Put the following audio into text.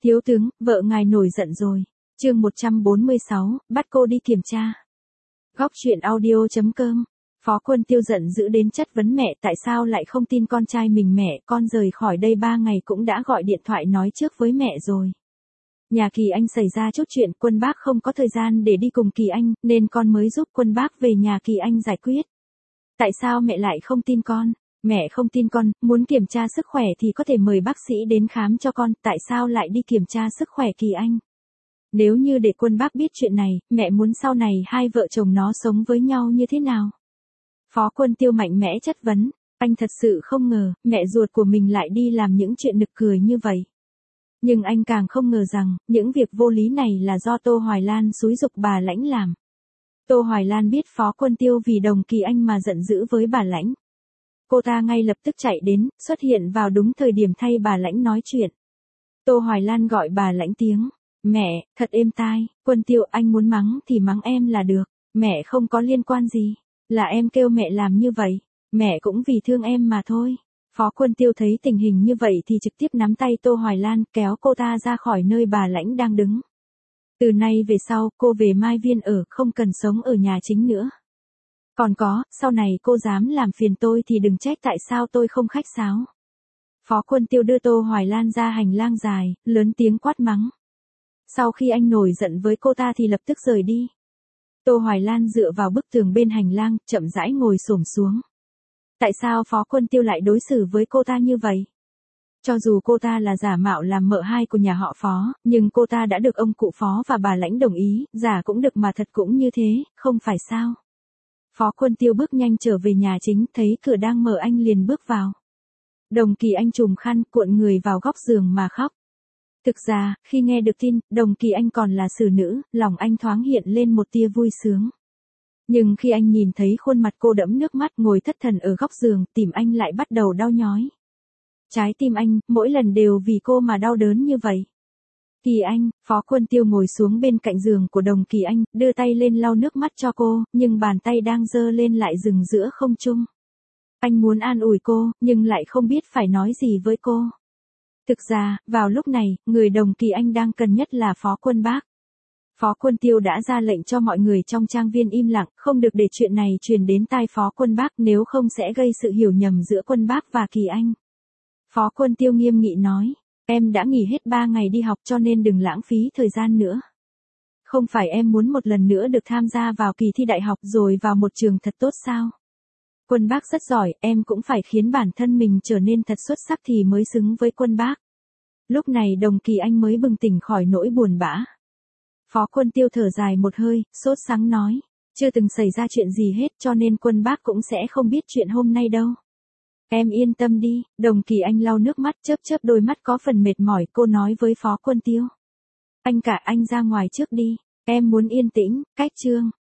Thiếu tướng, vợ ngài nổi giận rồi. Chương 146, bắt cô đi kiểm tra. Góc truyện audio.com. Phó Quân Tiêu giận dữ đến chất vấn mẹ tại sao lại không tin con trai mình. Mẹ, con rời khỏi đây 3 ngày cũng đã gọi điện thoại nói trước với mẹ rồi. Nhà Kỳ Anh xảy ra chút chuyện, Quân Bác không có thời gian để đi cùng Kỳ Anh, nên con mới giúp Quân Bác về nhà Kỳ Anh giải quyết. Tại sao mẹ lại không tin con? Mẹ không tin con, muốn kiểm tra sức khỏe thì có thể mời bác sĩ đến khám cho con, tại sao lại đi kiểm tra sức khỏe Kỳ Anh? Nếu như để Quân Bác biết chuyện này, mẹ muốn sau này hai vợ chồng nó sống với nhau như thế nào? Phó Quân Tiêu mạnh mẽ chất vấn, anh thật sự không ngờ, mẹ ruột của mình lại đi làm những chuyện nực cười như vậy. Nhưng anh càng không ngờ rằng, những việc vô lý này là do Tô Hoài Lan xúi giục bà Lãnh làm. Tô Hoài Lan biết Phó Quân Tiêu vì Đồng Kỳ Anh mà giận dữ với bà Lãnh. Cô ta ngay lập tức chạy đến, xuất hiện vào đúng thời điểm thay bà Lãnh nói chuyện. Tô Hoài Lan gọi bà Lãnh tiếng, mẹ, thật êm tai, Quân Tiêu anh muốn mắng thì mắng em là được, mẹ không có liên quan gì, là em kêu mẹ làm như vậy, mẹ cũng vì thương em mà thôi. Phó Quân Tiêu thấy tình hình như vậy thì trực tiếp nắm tay Tô Hoài Lan kéo cô ta ra khỏi nơi bà Lãnh đang đứng. Từ nay về sau, cô về Mai Viên ở, không cần sống ở nhà chính nữa. Còn có, sau này cô dám làm phiền tôi thì đừng trách tại sao tôi không khách sáo. Phó Quân Tiêu đưa Tô Hoài Lan ra hành lang dài, lớn tiếng quát mắng. Sau khi anh nổi giận với cô ta thì lập tức rời đi. Tô Hoài Lan dựa vào bức tường bên hành lang, chậm rãi ngồi xổm xuống. Tại sao Phó Quân Tiêu lại đối xử với cô ta như vậy? Cho dù cô ta là giả mạo làm mợ hai của nhà họ Phó, nhưng cô ta đã được ông cụ Phó và bà Lãnh đồng ý, giả cũng được mà thật cũng như thế, không phải sao? Phó Quân Tiêu bước nhanh trở về nhà chính, thấy cửa đang mở anh liền bước vào. Đồng Kỳ Anh trùm khăn, cuộn người vào góc giường mà khóc. Thực ra, khi nghe được tin, Đồng Kỳ Anh còn là xử nữ, lòng anh thoáng hiện lên một tia vui sướng. Nhưng khi anh nhìn thấy khuôn mặt cô đẫm nước mắt ngồi thất thần ở góc giường, tim anh lại bắt đầu đau nhói. Trái tim anh, mỗi lần đều vì cô mà đau đớn như vậy. Kỳ Anh, Phó Quân Tiêu ngồi xuống bên cạnh giường của Đồng Kỳ Anh, đưa tay lên lau nước mắt cho cô, nhưng bàn tay đang giơ lên lại dừng giữa không trung. Anh muốn an ủi cô, nhưng lại không biết phải nói gì với cô. Thực ra, vào lúc này, người Đồng Kỳ Anh đang cần nhất là Phó Quân Bác. Phó Quân Tiêu đã ra lệnh cho mọi người trong trang viên im lặng, không được để chuyện này truyền đến tai Phó Quân Bác, nếu không sẽ gây sự hiểu nhầm giữa Quân Bác và Kỳ Anh. Phó Quân Tiêu nghiêm nghị nói, em đã nghỉ hết 3 ngày đi học cho nên đừng lãng phí thời gian nữa. Không phải em muốn một lần nữa được tham gia vào kỳ thi đại học rồi vào một trường thật tốt sao? Quân Bác rất giỏi, em cũng phải khiến bản thân mình trở nên thật xuất sắc thì mới xứng với Quân Bác. Lúc này Đồng Kỳ Anh mới bừng tỉnh khỏi nỗi buồn bã. Phó Quân Tiêu thở dài một hơi, sốt sắng nói, chưa từng xảy ra chuyện gì hết cho nên Quân Bác cũng sẽ không biết chuyện hôm nay đâu. Em yên tâm đi, Đồng Kỳ Anh lau nước mắt chớp chớp đôi mắt có phần mệt mỏi, cô nói với Phó Quân Tiêu. Anh ra ngoài trước đi, em muốn yên tĩnh, cách chương.